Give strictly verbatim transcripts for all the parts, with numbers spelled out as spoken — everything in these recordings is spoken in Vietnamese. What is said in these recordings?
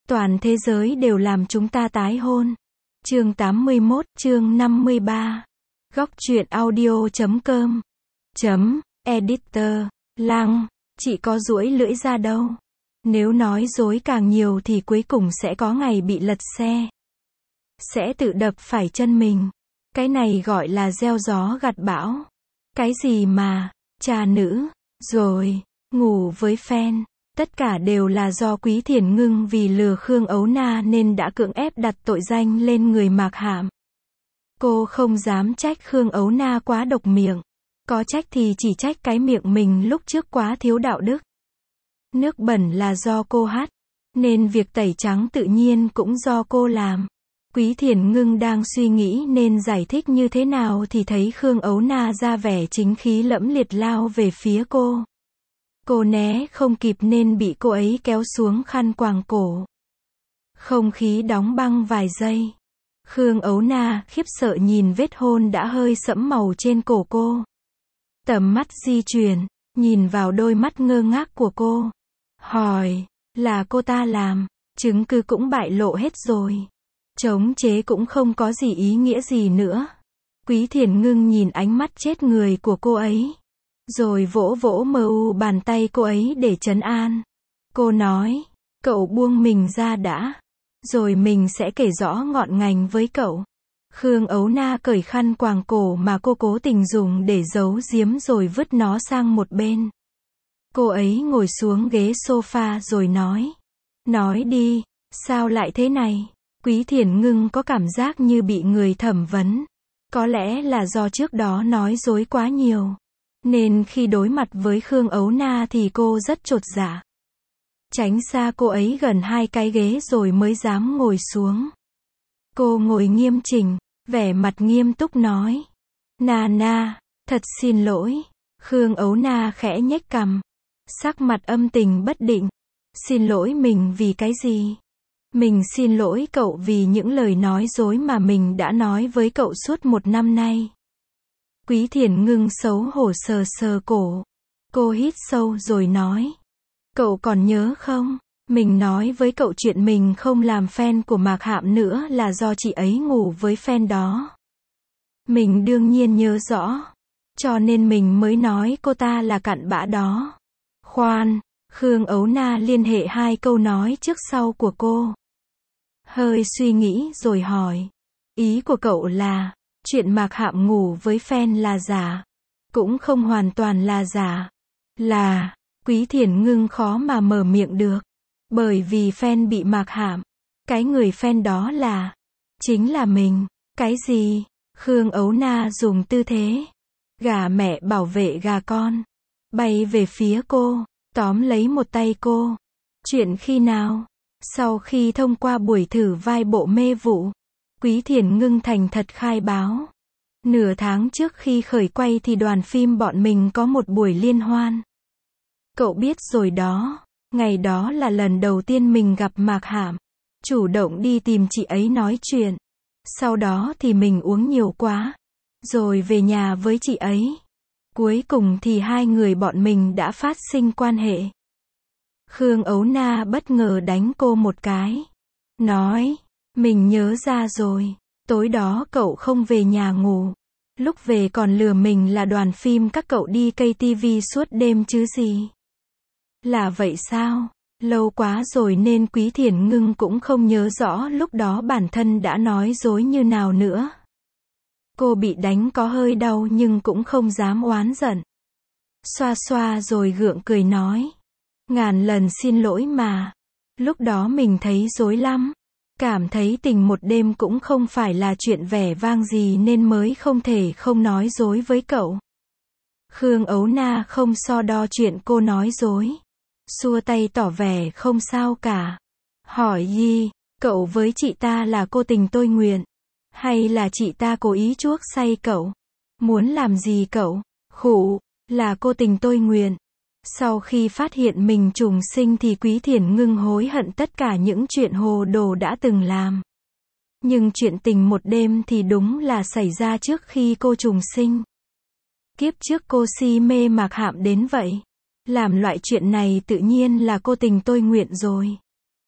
Toàn thế giới đều làm chúng ta tái hôn. Chương tám mươi mốt, chương năm mươi ba. Góc truyện audio chấm com. Chấm, editor, Lăng, chị có duỗi lưỡi ra đâu. Nếu nói dối càng nhiều thì cuối cùng sẽ có ngày bị lật xe. Sẽ tự đập phải chân mình. Cái này gọi là gieo gió gặt bão. Cái gì mà, trà nữ, rồi, ngủ với fan. Tất cả đều là do Quý Thiển Ngưng vì lừa Khương Ấu Na nên đã cưỡng ép đặt tội danh lên người Mạc Hạm. Cô không dám trách Khương Ấu Na quá độc miệng. Có trách thì chỉ trách cái miệng mình lúc trước quá thiếu đạo đức. Nước bẩn là do cô hắt, nên việc tẩy trắng tự nhiên cũng do cô làm. Quý Thiển Ngưng đang suy nghĩ nên giải thích như thế nào thì thấy Khương Ấu Na ra vẻ chính khí lẫm liệt lao về phía cô. Cô né không kịp nên bị cô ấy kéo xuống khăn quàng cổ. Không khí đóng băng vài giây. Khương Ấu Na khiếp sợ nhìn vết hôn đã hơi sẫm màu trên cổ cô. Tầm mắt di chuyển, nhìn vào đôi mắt ngơ ngác của cô. Hỏi, là cô ta làm, chứng cứ cũng bại lộ hết rồi. Chống chế cũng không có gì ý nghĩa gì nữa. Quý Thiển Ngưng nhìn ánh mắt chết người của cô ấy. Rồi vỗ vỗ mờ u bàn tay cô ấy để trấn an. Cô nói, cậu buông mình ra đã. Rồi mình sẽ kể rõ ngọn ngành với cậu. Khương Ấu Na cởi khăn quàng cổ mà cô cố tình dùng để giấu giếm rồi vứt nó sang một bên. Cô ấy ngồi xuống ghế sofa rồi nói. Nói đi, sao lại thế này? Quý Thiển Ngưng có cảm giác như bị người thẩm vấn. Có lẽ là do trước đó nói dối quá nhiều. Nên khi đối mặt với Khương Ấu Na thì cô rất chột dạ. Tránh xa cô ấy gần hai cái ghế rồi mới dám ngồi xuống. Cô ngồi nghiêm chỉnh, vẻ mặt nghiêm túc nói. Na na, thật xin lỗi. Khương Ấu Na khẽ nhếch cằm. Sắc mặt âm tình bất định. Xin lỗi mình vì cái gì? Mình xin lỗi cậu vì những lời nói dối mà mình đã nói với cậu suốt một năm nay. Quý Thiển Ngưng xấu hổ sờ sờ cổ. Cô hít sâu rồi nói. Cậu còn nhớ không? Mình nói với cậu chuyện mình không làm fan của Mạc Hạm nữa là do chị ấy ngủ với fan đó. Mình đương nhiên nhớ rõ. Cho nên mình mới nói cô ta là cặn bã đó. Khoan, Khương Ấu Na liên hệ hai câu nói trước sau của cô. Hơi suy nghĩ rồi hỏi. Ý của cậu là, chuyện Mạc Hạm ngủ với fan là giả. Cũng không hoàn toàn là giả. Là, Quý Thiển Ngưng khó mà mở miệng được. Bởi vì fan bị Mạc Hạm. Cái người fan đó là, chính là mình. Cái gì? Khương Ấu Na dùng tư thế gà mẹ bảo vệ gà con. Bay về phía cô, tóm lấy một tay cô. Chuyện khi nào? Sau khi thông qua buổi thử vai bộ mê vụ, Quý Thiển Ngưng thành thật khai báo. Nửa tháng trước khi khởi quay thì đoàn phim bọn mình có một buổi liên hoan. Cậu biết rồi đó, ngày đó là lần đầu tiên mình gặp Mạc Hạm. Chủ động đi tìm chị ấy nói chuyện. Sau đó thì mình uống nhiều quá. Rồi về nhà với chị ấy. Cuối cùng thì hai người bọn mình đã phát sinh quan hệ. Khương Ấu Na bất ngờ đánh cô một cái. Nói, mình nhớ ra rồi. Tối đó cậu không về nhà ngủ. Lúc về còn lừa mình là đoàn phim các cậu đi ca tê vê suốt đêm chứ gì. Là vậy sao? Lâu quá rồi nên Quý Thiển Ngưng cũng không nhớ rõ lúc đó bản thân đã nói dối như nào nữa. Cô bị đánh có hơi đau nhưng cũng không dám oán giận. Xoa xoa rồi gượng cười nói. Ngàn lần xin lỗi mà. Lúc đó mình thấy dối lắm. Cảm thấy tình một đêm cũng không phải là chuyện vẻ vang gì nên mới không thể không nói dối với cậu. Khương Ấu Na không so đo chuyện cô nói dối. Xua tay tỏ vẻ không sao cả. Hỏi Yi, cậu với chị ta là cô tình tôi nguyện? Hay là chị ta cố ý chuốc say cậu? Muốn làm gì cậu? Khụ, là cô tình tôi nguyện. Sau khi phát hiện mình trùng sinh thì Quý Thiển Ngưng hối hận tất cả những chuyện hồ đồ đã từng làm. Nhưng chuyện tình một đêm thì đúng là xảy ra trước khi cô trùng sinh. Kiếp trước cô si mê Mạc Hạm đến vậy. Làm loại chuyện này tự nhiên là cô tình tôi nguyện rồi.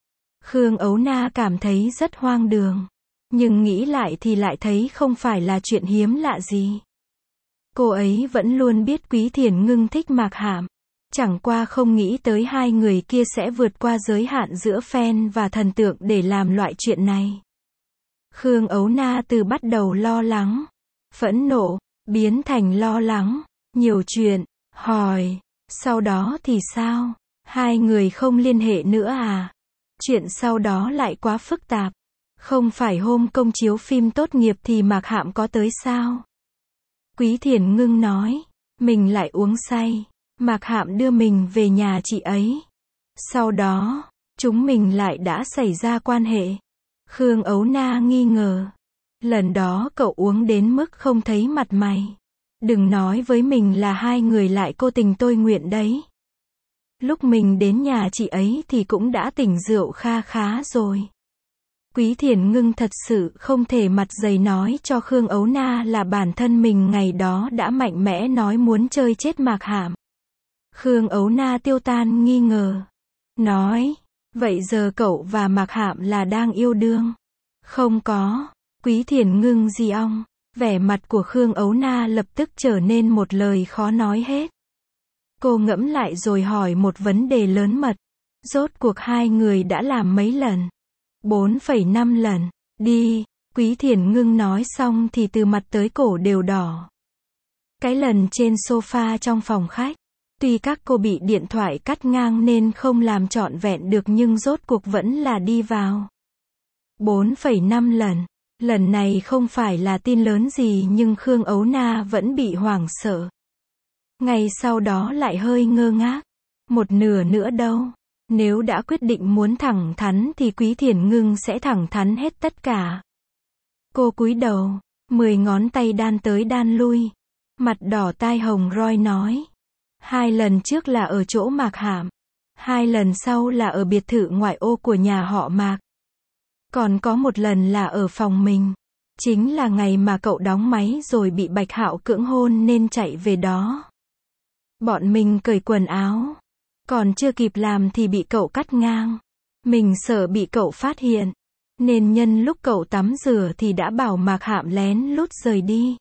Khương Ấu Na cảm thấy rất hoang đường. Nhưng nghĩ lại thì lại thấy không phải là chuyện hiếm lạ gì. Cô ấy vẫn luôn biết Quý Thiền Ngưng thích Mạc Hạm. Chẳng qua không nghĩ tới hai người kia sẽ vượt qua giới hạn giữa fan và thần tượng để làm loại chuyện này. Khương Ấu Na từ bắt đầu lo lắng, phẫn nộ, biến thành lo lắng, nhiều chuyện, hỏi, sau đó thì sao? Hai người không liên hệ nữa à? Chuyện sau đó lại quá phức tạp. Không phải hôm công chiếu phim tốt nghiệp thì Mạc Hạm có tới sao? Quý Thiền Ngưng nói, mình lại uống say. Mạc Hạm đưa mình về nhà chị ấy. Sau đó, chúng mình lại đã xảy ra quan hệ. Khương Ấu Na nghi ngờ. Lần đó cậu uống đến mức không thấy mặt mày. Đừng nói với mình là hai người lại cô tình tôi nguyện đấy. Lúc mình đến nhà chị ấy thì cũng đã tỉnh rượu kha khá rồi. Quý Thiền Ngưng thật sự không thể mặt dày nói cho Khương Ấu Na là bản thân mình ngày đó đã mạnh mẽ nói muốn chơi chết Mạc Hạm. Khương Ấu Na tiêu tan nghi ngờ. Nói, vậy giờ cậu và Mạc Hạm là đang yêu đương? Không có. Quý Thiền Ngưng di ong. Vẻ mặt của Khương Ấu Na lập tức trở nên một lời khó nói hết. Cô ngẫm lại rồi hỏi một vấn đề lớn mật. Rốt cuộc hai người đã làm mấy lần? bốn phẩy năm lần. Đi. Quý Thiền Ngưng nói xong thì từ mặt tới cổ đều đỏ. Cái lần trên sofa trong phòng khách. Tuy các cô bị điện thoại cắt ngang nên không làm trọn vẹn được nhưng rốt cuộc vẫn là đi vào. bốn phẩy năm lần. Lần này không phải là tin lớn gì nhưng Khương Ấu Na vẫn bị hoảng sợ. Ngày sau đó lại hơi ngơ ngác. Một nửa nữa đâu. Nếu đã quyết định muốn thẳng thắn thì Quý Thiền Ngưng sẽ thẳng thắn hết tất cả. Cô cúi đầu, mười ngón tay đan tới đan lui. Mặt đỏ tai hồng roi nói. Hai lần trước là ở chỗ Mạc Hạm. Hai lần sau là ở biệt thự ngoại ô của nhà họ Mạc. Còn có một lần là ở phòng mình. Chính là ngày mà cậu đóng máy rồi bị Bạch Hạo cưỡng hôn nên chạy về đó. Bọn mình cởi quần áo. Còn chưa kịp làm thì bị cậu cắt ngang. Mình sợ bị cậu phát hiện. Nên nhân lúc cậu tắm rửa thì đã bảo Mạc Hạm lén lút rời đi.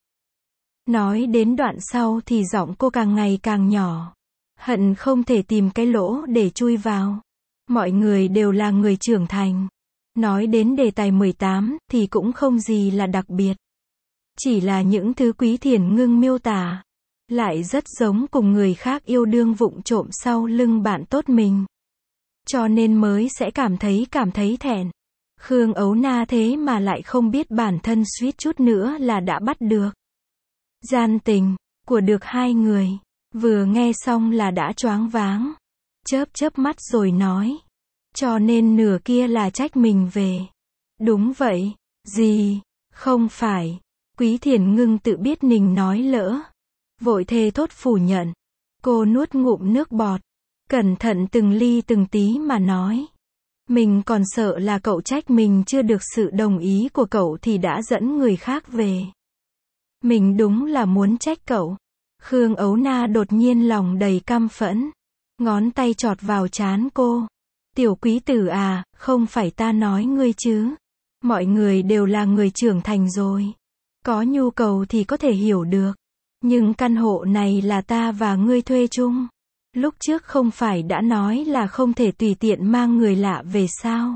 Nói đến đoạn sau thì giọng cô càng ngày càng nhỏ. Hận không thể tìm cái lỗ để chui vào. Mọi người đều là người trưởng thành. Nói đến đề tài mười tám thì cũng không gì là đặc biệt. Chỉ là những thứ Quý Thiền Ngưng miêu tả. Lại rất giống cùng người khác yêu đương vụng trộm sau lưng bạn tốt mình. Cho nên mới sẽ cảm thấy cảm thấy thẹn. Khương Ấu Na thế mà lại không biết bản thân suýt chút nữa là đã bắt được. Gian tình của được hai người. Vừa nghe xong là đã choáng váng. Chớp chớp mắt rồi nói. Cho nên nửa kia là trách mình về. Đúng vậy. Gì? Không phải. Quý Thiền Ngưng tự biết mình nói lỡ. Vội thề thốt phủ nhận. Cô nuốt ngụm nước bọt. Cẩn thận từng ly từng tí mà nói. Mình còn sợ là cậu trách mình chưa được sự đồng ý của cậu thì đã dẫn người khác về. Mình đúng là muốn trách cậu. Khương Ấu Na đột nhiên lòng đầy căm phẫn. Ngón tay chọt vào trán cô. Tiểu quý tử à, không phải ta nói ngươi chứ. Mọi người đều là người trưởng thành rồi. Có nhu cầu thì có thể hiểu được. Nhưng căn hộ này là ta và ngươi thuê chung. Lúc trước không phải đã nói là không thể tùy tiện mang người lạ về sao?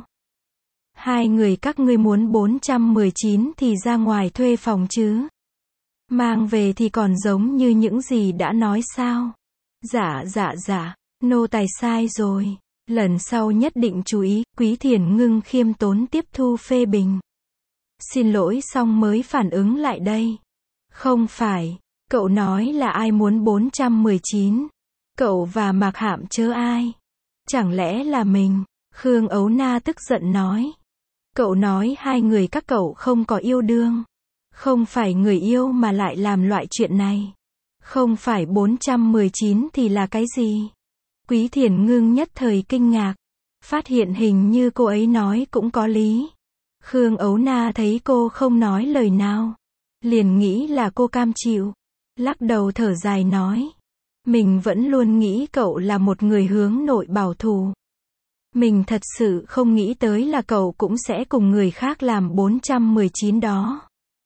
Hai người các ngươi muốn bốn trăm mười chín thì ra ngoài thuê phòng chứ. Mang về thì còn giống như những gì đã nói sao? Dạ dạ dạ, nô tài sai rồi. Lần sau nhất định chú ý. Quý Thiền Ngưng khiêm tốn tiếp thu phê bình. Xin lỗi xong mới phản ứng lại đây. Không phải, cậu nói là ai muốn bốn trăm mười chín? Cậu và Mạc Hạm chớ ai? Chẳng lẽ là mình? Khương Ấu Na tức giận nói. Cậu nói hai người các cậu không có yêu đương. Không phải người yêu mà lại làm loại chuyện này. Không phải bốn trăm mười chín thì là cái gì? Quý Thiền Ngưng nhất thời kinh ngạc. Phát hiện hình như cô ấy nói cũng có lý. Khương Ấu Na thấy cô không nói lời nào. Liền nghĩ là cô cam chịu. Lắc đầu thở dài nói. Mình vẫn luôn nghĩ cậu là một người hướng nội bảo thủ. Mình thật sự không nghĩ tới là cậu cũng sẽ cùng người khác làm bốn trăm mười chín đó.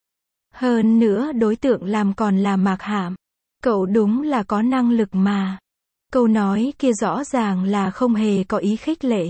Hơn nữa đối tượng làm còn là Mạc Hạm. Cậu đúng là có năng lực mà. Câu nói kia rõ ràng là không hề có ý khích lệ.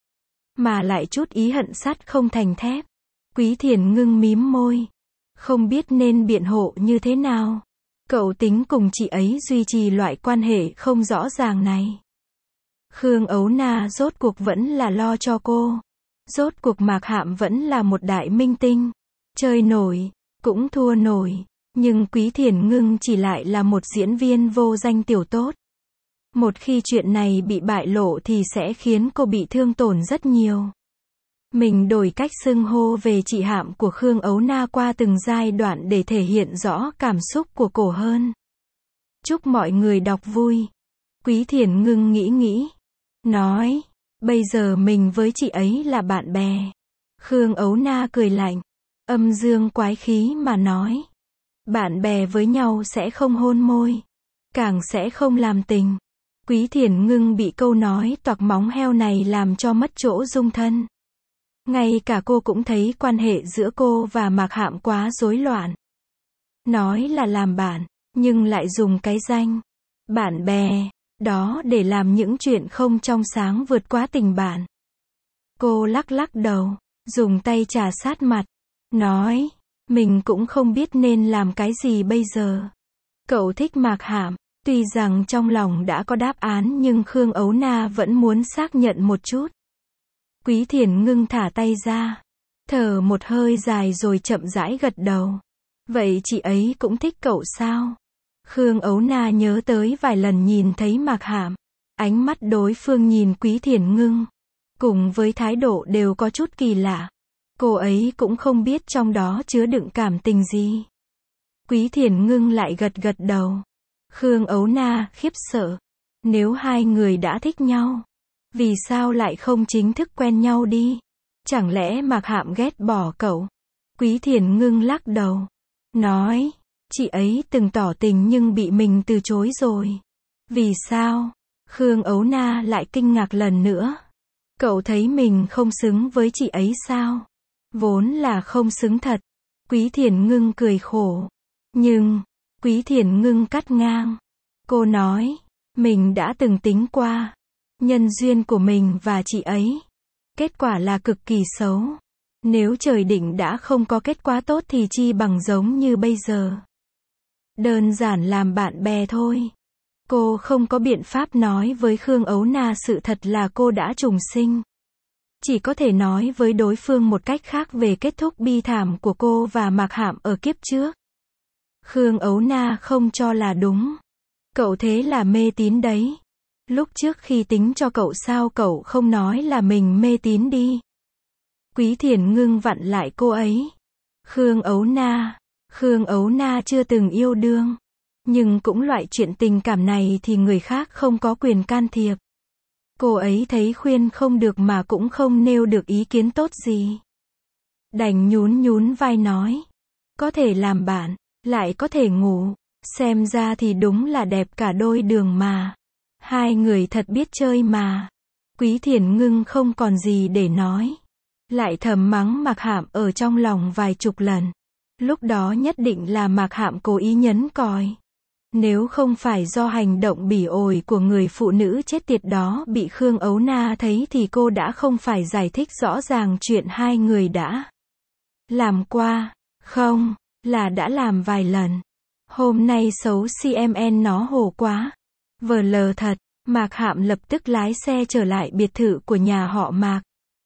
Mà lại chút ý hận sắt không thành thép. Quý Thiền Ngưng mím môi. Không biết nên biện hộ như thế nào. Cậu tính cùng chị ấy duy trì loại quan hệ không rõ ràng này. Khương Ấu Na rốt cuộc vẫn là lo cho cô. Rốt cuộc Mạc Hạm vẫn là một đại minh tinh. Chơi nổi, cũng thua nổi. Nhưng Quý Thiền Ngưng chỉ lại là một diễn viên vô danh tiểu tốt. Một khi chuyện này bị bại lộ thì sẽ khiến cô bị thương tổn rất nhiều. Mình đổi cách xưng hô về chị Hạm của Khương Ấu Na qua từng giai đoạn để thể hiện rõ cảm xúc của cổ hơn. Chúc mọi người đọc vui. Quý Thiền Ngưng nghĩ nghĩ. Nói, bây giờ mình với chị ấy là bạn bè. Khương Ấu Na cười lạnh. Âm dương quái khí mà nói. Bạn bè với nhau sẽ không hôn môi. Càng sẽ không làm tình. Quý Thiền Ngưng bị câu nói toạc móng heo này làm cho mất chỗ dung thân. Ngay cả cô cũng thấy quan hệ giữa cô và Mạc Hạm quá rối loạn. Nói là làm bạn, nhưng lại dùng cái danh bạn bè đó để làm những chuyện không trong sáng vượt quá tình bạn. Cô lắc lắc đầu, dùng tay chà sát mặt, nói, mình cũng không biết nên làm cái gì bây giờ. Cậu thích Mạc Hạm, tuy rằng trong lòng đã có đáp án nhưng Khương Ấu Na vẫn muốn xác nhận một chút. Quý Thiền Ngưng thả tay ra, thở một hơi dài rồi chậm rãi gật đầu. Vậy chị ấy cũng thích cậu sao? Khương Ấu Na nhớ tới vài lần nhìn thấy Mạc Hạm, ánh mắt đối phương nhìn Quý Thiền Ngưng, cùng với thái độ đều có chút kỳ lạ. Cô ấy cũng không biết trong đó chứa đựng cảm tình gì. Quý Thiền Ngưng lại gật gật đầu. Khương Ấu Na khiếp sợ. Nếu hai người đã thích nhau, vì sao lại không chính thức quen nhau đi? Chẳng lẽ Mạc Hạm ghét bỏ cậu? Quý Thiền Ngưng lắc đầu, nói, chị ấy từng tỏ tình nhưng bị mình từ chối rồi. Vì sao? Khương Ấu Na lại kinh ngạc lần nữa. Cậu thấy mình không xứng với chị ấy sao? Vốn là không xứng thật. Quý Thiền Ngưng cười khổ. Nhưng, Quý Thiền Ngưng cắt ngang. Cô nói, mình đã từng tính qua. Nhân duyên của mình và chị ấy. Kết quả là cực kỳ xấu. Nếu trời định đã không có kết quả tốt thì chi bằng giống như bây giờ. Đơn giản làm bạn bè thôi. Cô không có biện pháp nói với Khương Ấu Na sự thật là cô đã trùng sinh. Chỉ có thể nói với đối phương một cách khác về kết thúc bi thảm của cô và Mạc Hạm ở kiếp trước. Khương Ấu Na không cho là đúng. Cậu thế là mê tín đấy. Lúc trước khi tính cho cậu sao cậu không nói là mình mê tín đi. Quý Thiền Ngưng vặn lại cô ấy. Khương Ấu Na. Khương Ấu Na chưa từng yêu đương. Nhưng cũng loại chuyện tình cảm này thì người khác không có quyền can thiệp. Cô ấy thấy khuyên không được mà cũng không nêu được ý kiến tốt gì. Đành nhún nhún vai nói. Có thể làm bạn, lại có thể ngủ. Xem ra thì đúng là đẹp cả đôi đường mà. Hai người thật biết chơi mà. Quý Thiền Ngưng không còn gì để nói. Lại thầm mắng Mạc Hạm ở trong lòng vài chục lần. Lúc đó nhất định là Mạc Hạm cố ý nhấn còi. Nếu không phải do hành động bỉ ổi của người phụ nữ chết tiệt đó bị Khương Ấu Na thấy thì cô đã không phải giải thích rõ ràng chuyện hai người đã làm qua. Không, là đã làm vài lần. Hôm nay xấu cmn nó hồ quá. Vờ lờ thật. Mạc Hạm lập tức lái xe trở lại biệt thự của nhà họ Mạc.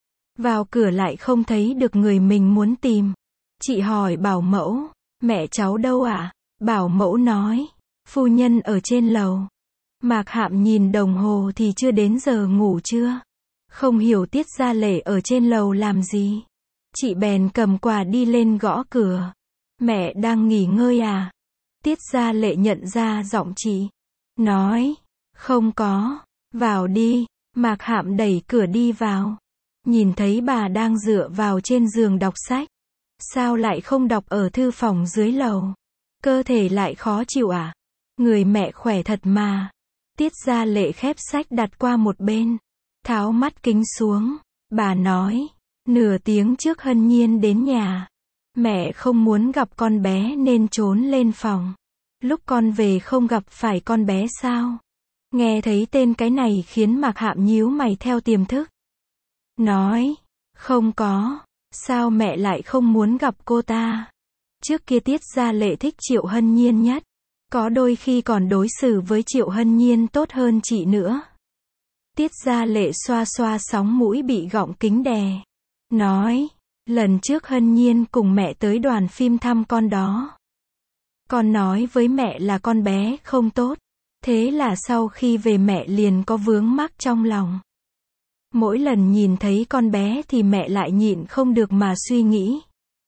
Vào cửa lại không thấy được người mình muốn tìm. Chị hỏi bảo mẫu, mẹ cháu đâu ạ? Bảo mẫu nói, phu nhân ở trên lầu. Mạc Hạm nhìn đồng hồ thì chưa đến giờ ngủ chưa? Không hiểu Tiết Gia Lệ ở trên lầu làm gì. Chị bèn cầm quà đi lên gõ cửa. Mẹ đang nghỉ ngơi à? Tiết Gia Lệ nhận ra giọng chị. Nói, không có, vào đi. Mạc Hạm đẩy cửa đi vào. Nhìn thấy bà đang dựa vào trên giường đọc sách. Sao lại không đọc ở thư phòng dưới lầu? Cơ thể lại khó chịu à? Người mẹ khỏe thật mà. Tiết Gia Lệ khép sách đặt qua một bên. Tháo mắt kính xuống, bà nói, nửa tiếng trước Hân Nhiên đến nhà. Mẹ không muốn gặp con bé nên trốn lên phòng. Lúc con về không gặp phải con bé sao? Nghe thấy tên cái này khiến Mạc Hạm nhíu mày theo tiềm thức. Nói, không có, sao mẹ lại không muốn gặp cô ta? Trước kia Tiết Gia Lệ thích Triệu Hân Nhiên nhất. Có đôi khi còn đối xử với Triệu Hân Nhiên tốt hơn chị nữa. Tiết Gia Lệ xoa xoa sóng mũi bị gọng kính đè. Nói, lần trước Hân Nhiên cùng mẹ tới đoàn phim thăm con đó. Con nói với mẹ là con bé không tốt. Thế là sau khi về mẹ liền có vướng mắc trong lòng. Mỗi lần nhìn thấy con bé thì mẹ lại nhịn không được mà suy nghĩ.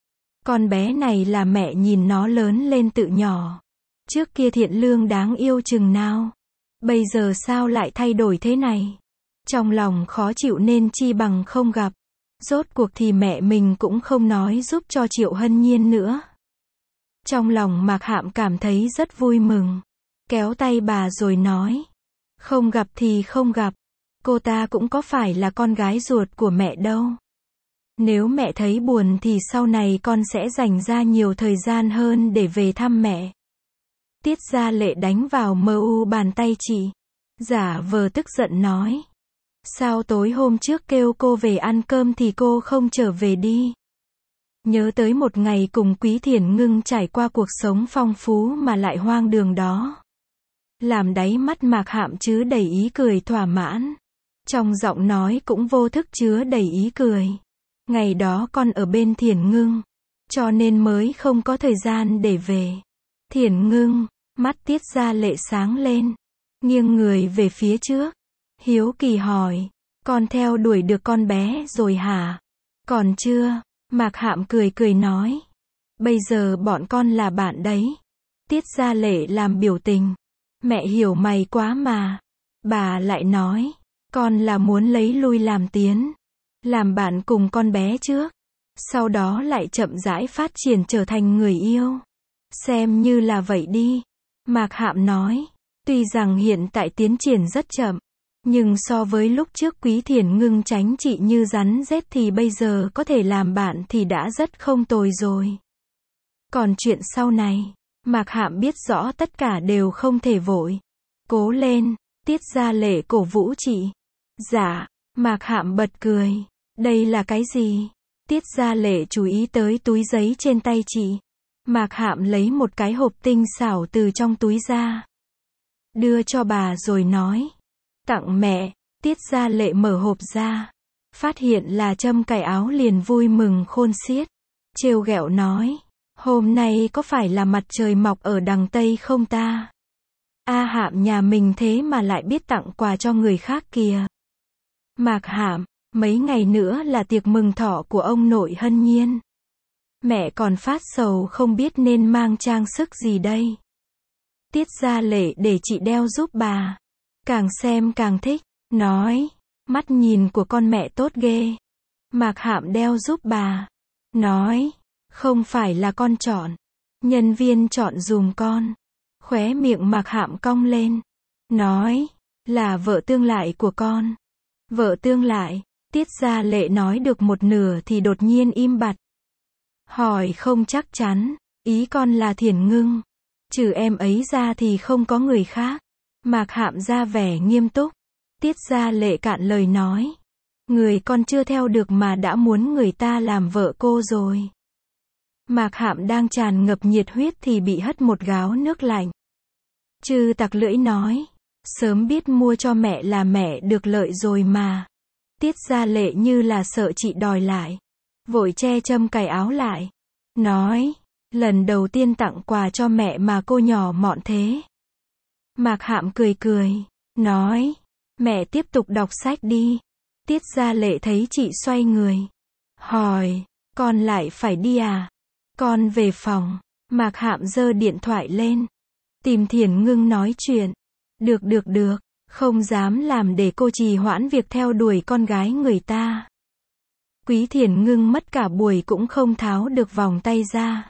Con bé này là mẹ nhìn nó lớn lên tự nhỏ. Trước kia thiện lương đáng yêu chừng nào. Bây giờ sao lại thay đổi thế này? Trong lòng khó chịu nên chi bằng không gặp. Rốt cuộc thì mẹ mình cũng không nói giúp cho Triệu Hân Nhiên nữa. Trong lòng Mạc Hạm cảm thấy rất vui mừng. Kéo tay bà rồi nói. Không gặp thì không gặp. Cô ta cũng có phải là con gái ruột của mẹ đâu. Nếu mẹ thấy buồn thì sau này con sẽ dành ra nhiều thời gian hơn để về thăm mẹ. Tiết Gia Lệ đánh vào mờ u bàn tay chị. Giả vờ tức giận nói. Sao tối hôm trước kêu cô về ăn cơm thì cô không trở về đi? Nhớ tới một ngày cùng Quý Thiển Ngưng trải qua cuộc sống phong phú mà lại hoang đường đó. Làm đáy mắt Mạc Hạm chứa đầy ý cười thỏa mãn. Trong giọng nói cũng vô thức chứa đầy ý cười. Ngày đó con ở bên Thiển Ngưng, cho nên mới không có thời gian để về. Thiển Ngưng, mắt Tiết Gia Lệ sáng lên, nghiêng người về phía trước. Hiếu kỳ hỏi, con theo đuổi được con bé rồi hả? Còn chưa, Mạc Hạm cười cười nói. Bây giờ bọn con là bạn đấy. Tiết Gia Lệ làm biểu tình. Mẹ hiểu mày quá mà. Bà lại nói, con là muốn lấy lui làm tiến. Làm bạn cùng con bé trước. Sau đó lại chậm rãi phát triển trở thành người yêu. Xem như là vậy đi. Mạc Hạm nói, tuy rằng hiện tại tiến triển rất chậm. Nhưng so với lúc trước Quý Thiển Ngưng tránh chị như rắn rết thì bây giờ có thể làm bạn thì đã rất không tồi rồi. Còn chuyện sau này, Mạc Hạm biết rõ tất cả đều không thể vội. Cố lên, Tiết Gia Lệ cổ vũ chị. Dạ, Mạc Hạm bật cười. Đây là cái gì? Tiết Gia Lệ chú ý tới túi giấy trên tay chị. Mạc Hạm lấy một cái hộp tinh xảo từ trong túi ra. Đưa cho bà rồi nói. Tặng mẹ. Tiết Gia Lệ mở hộp ra. Phát hiện là trâm cài áo liền vui mừng khôn xiết. Trêu ghẹo nói. Hôm nay có phải là mặt trời mọc ở đằng Tây không ta? A Hạm nhà mình thế mà lại biết tặng quà cho người khác kìa. Mạc Hạm, mấy ngày nữa là tiệc mừng thọ của ông nội Hân Nhiên. Mẹ còn phát sầu không biết nên mang trang sức gì đây. Tiết Gia Lệ để chị đeo giúp bà. Càng xem càng thích, nói, mắt nhìn của con mẹ tốt ghê. Mạc Hạm đeo giúp bà. Nói, không phải là con chọn. Nhân viên chọn dùm con. Khóe miệng Mạc Hạm cong lên. Nói, là vợ tương lai của con. Vợ tương lai. Tiết Gia Lệ nói được một nửa thì đột nhiên im bặt. Hỏi không chắc chắn, ý con là Thiển Ngưng. Trừ em ấy ra thì không có người khác. Mạc Hạm ra vẻ nghiêm túc. Tiết Gia Lệ cạn lời nói. Người con chưa theo được mà đã muốn người ta làm vợ cô rồi. Mạc Hạm đang tràn ngập nhiệt huyết thì bị hất một gáo nước lạnh. Chư tặc lưỡi nói. Sớm biết mua cho mẹ là mẹ được lợi rồi mà. Tiết Gia Lệ như là sợ chị đòi lại. Vội che châm cài áo lại. Nói. Lần đầu tiên tặng quà cho mẹ mà cô nhỏ mọn thế. Mạc Hạm cười cười. Nói. Mẹ tiếp tục đọc sách đi. Tiết Gia Lệ thấy chị xoay người. Hỏi. Con lại phải đi à? Con về phòng. Mạc Hạm giơ điện thoại lên. Tìm Thiển Ngưng nói chuyện. Được được được. Không dám làm để cô trì hoãn việc theo đuổi con gái người ta. Quý Thiển Ngưng mất cả buổi cũng không tháo được vòng tay ra.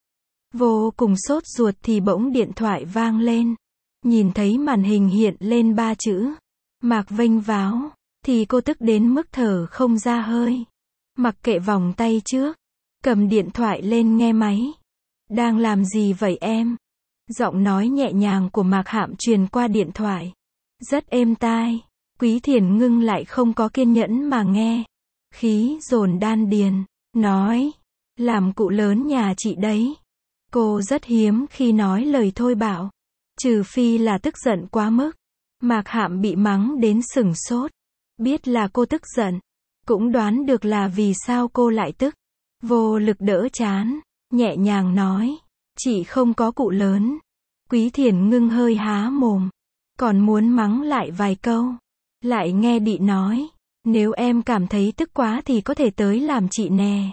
Vô cùng sốt ruột thì bỗng điện thoại vang lên. Nhìn thấy màn hình hiện lên ba chữ. Mạc Vênh Váo. thì cô tức đến mức thở không ra hơi. Mặc kệ vòng tay trước, cầm điện thoại lên nghe máy. Đang làm gì vậy em? Giọng nói nhẹ nhàng của Mạc Hạm truyền qua điện thoại. Rất êm tai. Quý Thiền Ngưng lại không có kiên nhẫn mà nghe. Khí dồn đan điền. Nói. Làm cụ lớn nhà chị đấy. Cô rất hiếm khi nói lời thôi bạo. Trừ phi là tức giận quá mức. Mạc Hạm bị mắng đến sửng sốt. Biết là cô tức giận. Cũng đoán được là vì sao cô lại tức. Vô lực đỡ chán. Nhẹ nhàng nói. Chị không có cụ lớn. Quý Thiền Ngưng hơi há mồm. Còn muốn mắng lại vài câu. Lại nghe Đị nói. Nếu em cảm thấy tức quá thì có thể tới làm chị nè.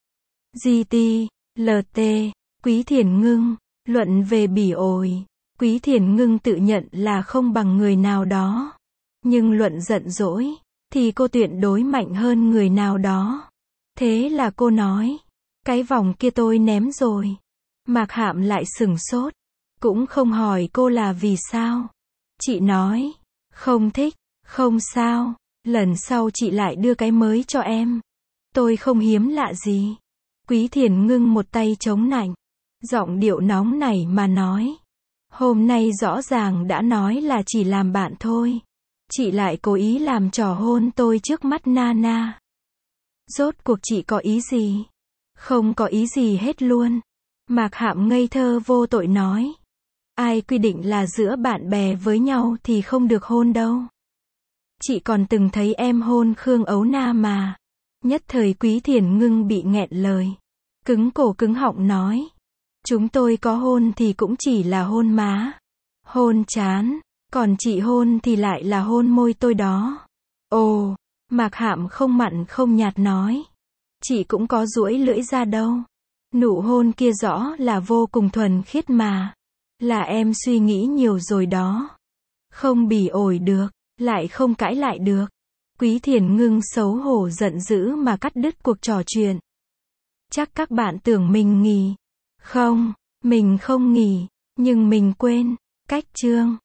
giê tê, lờ tê, Quý Thiền Ngưng, luận về bỉ ổi. Quý Thiền Ngưng tự nhận là không bằng người nào đó. Nhưng luận giận dỗi, thì cô tuyệt đối mạnh hơn người nào đó. Thế là cô nói. Cái vòng kia tôi ném rồi. Mạc Hạm lại sửng sốt. Cũng không hỏi cô là vì sao. Chị nói. Không thích, không sao. Lần sau chị lại đưa cái mới cho em. Tôi không hiếm lạ gì. Quý Thiền Ngưng một tay chống nạnh. Giọng điệu nóng nảy mà nói. Hôm nay rõ ràng đã nói là chỉ làm bạn thôi. Chị lại cố ý làm trò hôn tôi trước mắt Nana. Rốt cuộc chị có ý gì? Không có ý gì hết luôn. Mạc Hạm ngây thơ vô tội nói. Ai quy định là giữa bạn bè với nhau thì không được hôn đâu. Chị còn từng thấy em hôn Khương Ấu Na mà. Nhất thời Quý Thiền Ngưng bị nghẹn lời. Cứng cổ cứng họng nói. Chúng tôi có hôn thì cũng chỉ là hôn má. Hôn trán. Còn chị hôn thì lại là hôn môi tôi đó. Ồ, Mạc Hạm không mặn không nhạt nói. Chị cũng có duỗi lưỡi ra đâu. Nụ hôn kia rõ là vô cùng thuần khiết mà. Là em suy nghĩ nhiều rồi đó. Không bỉ ổi được, lại không cãi lại được. Quý Thiền Ngưng xấu hổ giận dữ mà cắt đứt cuộc trò chuyện. Chắc các bạn tưởng mình nghỉ. Không, mình không nghỉ, nhưng mình quên. Cách chương